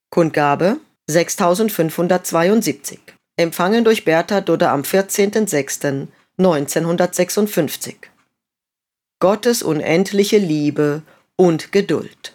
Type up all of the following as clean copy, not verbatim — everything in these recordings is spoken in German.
Kundgabe 6572. Empfangen durch Bertha Dudde am 14.06.1956. Gottes unendliche Liebe und Geduld.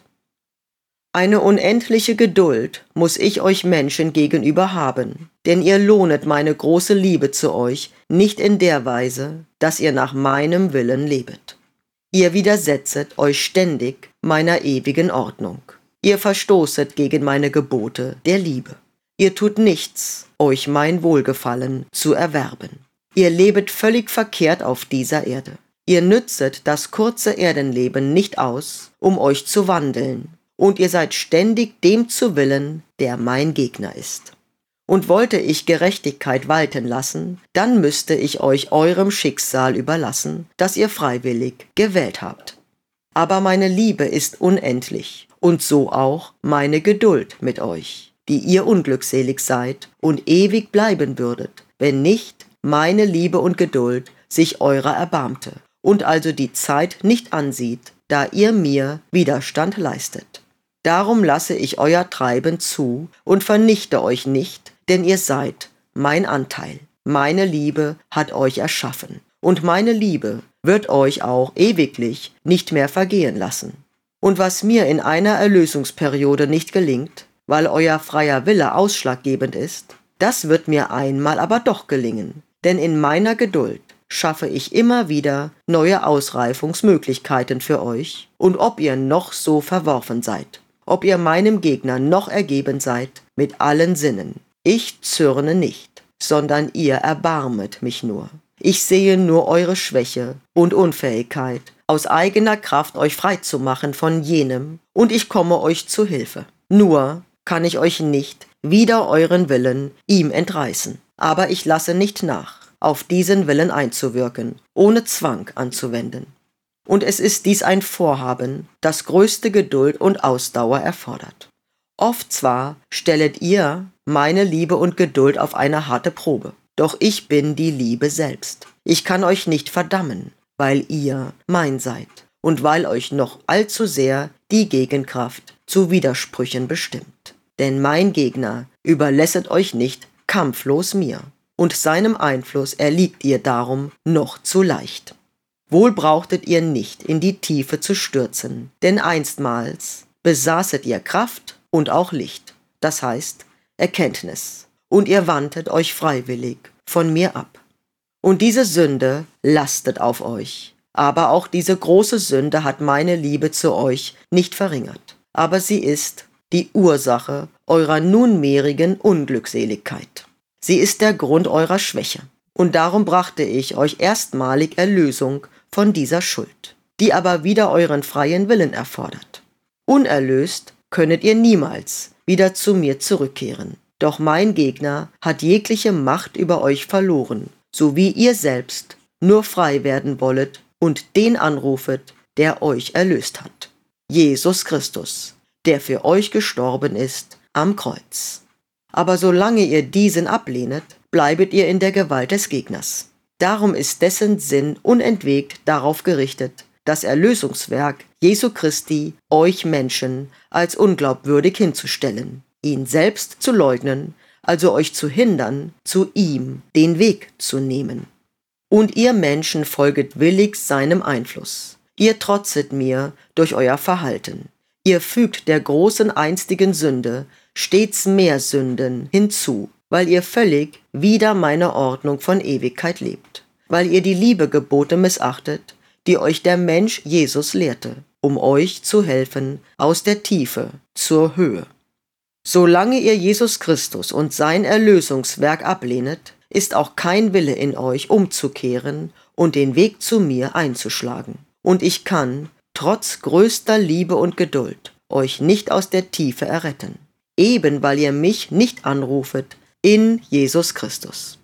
Eine unendliche Geduld muss ich euch Menschen gegenüber haben, denn ihr lohnet meine große Liebe zu euch nicht in der Weise, dass ihr nach meinem Willen lebet. Ihr widersetzet euch ständig meiner ewigen Ordnung. Ihr verstoßet gegen meine Gebote der Liebe. Ihr tut nichts, euch mein Wohlgefallen zu erwerben. Ihr lebet völlig verkehrt auf dieser Erde. Ihr nützet das kurze Erdenleben nicht aus, um euch zu wandeln, und ihr seid ständig dem zu willen, der mein Gegner ist. Und wollte ich Gerechtigkeit walten lassen, dann müsste ich euch eurem Schicksal überlassen, das ihr freiwillig gewählt habt. Aber meine Liebe ist unendlich, und so auch meine Geduld mit euch, die ihr unglückselig seid und ewig bleiben würdet, wenn nicht meine Liebe und Geduld sich eurer erbarmte und also die Zeit nicht ansieht, da ihr mir Widerstand leistet. Darum lasse ich euer Treiben zu und vernichte euch nicht, denn ihr seid mein Anteil. Meine Liebe hat euch erschaffen, und meine Liebe wird euch auch ewiglich nicht mehr vergehen lassen. Und was mir in einer Erlösungsperiode nicht gelingt, weil euer freier Wille ausschlaggebend ist, das wird mir einmal aber doch gelingen, denn in meiner Geduld schaffe ich immer wieder neue Ausreifungsmöglichkeiten für euch, und ob ihr noch so verworfen seid, ob ihr meinem Gegner noch ergeben seid, mit allen Sinnen, ich zürne nicht, sondern ihr erbarmet mich nur. Ich sehe nur eure Schwäche und Unfähigkeit, aus eigener Kraft euch frei zu machen von jenem, und ich komme euch zu Hilfe. Nur kann ich euch nicht wider euren Willen ihm entreißen, aber ich lasse nicht nach, auf diesen Willen einzuwirken, ohne Zwang anzuwenden. Und es ist dies ein Vorhaben, das größte Geduld und Ausdauer erfordert. Oft zwar stellet ihr meine Liebe und Geduld auf eine harte Probe, doch ich bin die Liebe selbst. Ich kann euch nicht verdammen, weil ihr mein seid und weil euch noch allzu sehr die Gegenkraft zu Widersprüchen bestimmt. Denn mein Gegner überlässet euch nicht kampflos mir, und seinem Einfluss erliegt ihr darum noch zu leicht. Wohl brauchtet ihr nicht in die Tiefe zu stürzen, denn einstmals besaßet ihr Kraft und auch Licht, das heißt Erkenntnis, und ihr wandtet euch freiwillig von mir ab. Und diese Sünde lastet auf euch, aber auch diese große Sünde hat meine Liebe zu euch nicht verringert, aber sie ist die Ursache eurer nunmehrigen Unglückseligkeit. Sie ist der Grund eurer Schwäche, und darum brachte ich euch erstmalig Erlösung von dieser Schuld, die aber wieder euren freien Willen erfordert. Unerlöst könnet ihr niemals wieder zu mir zurückkehren, doch mein Gegner hat jegliche Macht über euch verloren, so wie ihr selbst nur frei werden wollet und den anrufet, der euch erlöst hat. Jesus Christus, der für euch gestorben ist am Kreuz. Aber solange ihr diesen ablehnet, bleibet ihr in der Gewalt des Gegners. Darum ist dessen Sinn unentwegt darauf gerichtet, das Erlösungswerk Jesu Christi euch Menschen als unglaubwürdig hinzustellen, ihn selbst zu leugnen, also euch zu hindern, zu ihm den Weg zu nehmen. Und ihr Menschen folget willig seinem Einfluss. Ihr trotzet mir durch euer Verhalten. Ihr fügt der großen einstigen Sünde stets mehr Sünden hinzu, weil ihr völlig wider meine Ordnung von Ewigkeit lebt, weil ihr die Liebegebote missachtet, die euch der Mensch Jesus lehrte, um euch zu helfen aus der Tiefe zur Höhe. Solange ihr Jesus Christus und sein Erlösungswerk ablehnet, ist auch kein Wille in euch umzukehren und den Weg zu mir einzuschlagen. Und ich kann, trotz größter Liebe und Geduld, euch nicht aus der Tiefe erretten, eben weil ihr mich nicht anrufet in Jesus Christus.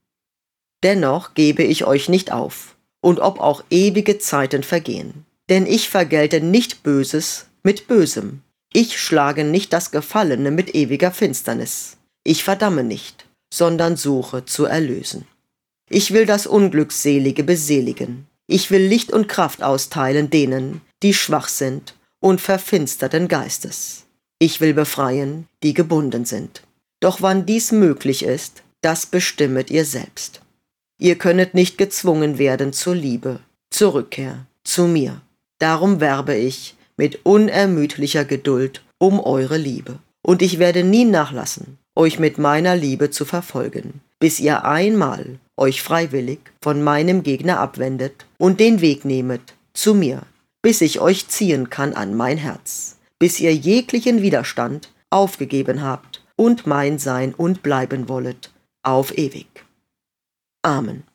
Dennoch gebe ich euch nicht auf, und ob auch ewige Zeiten vergehen. Denn ich vergelte nicht Böses mit Bösem. Ich schlage nicht das Gefallene mit ewiger Finsternis. Ich verdamme nicht, sondern suche zu erlösen. Ich will das Unglückselige beseligen. Ich will Licht und Kraft austeilen denen, die schwach sind und verfinsterten Geistes. Ich will befreien, die gebunden sind. Doch wann dies möglich ist, das bestimmet ihr selbst. Ihr könnet nicht gezwungen werden zur Liebe, zur Rückkehr, zu mir. Darum werbe ich mit unermüdlicher Geduld um eure Liebe. Und ich werde nie nachlassen, euch mit meiner Liebe zu verfolgen, bis ihr einmal euch freiwillig von meinem Gegner abwendet und den Weg nehmet zu mir, bis ich euch ziehen kann an mein Herz, bis ihr jeglichen Widerstand aufgegeben habt und mein sein und bleiben wollet, auf ewig. Amen.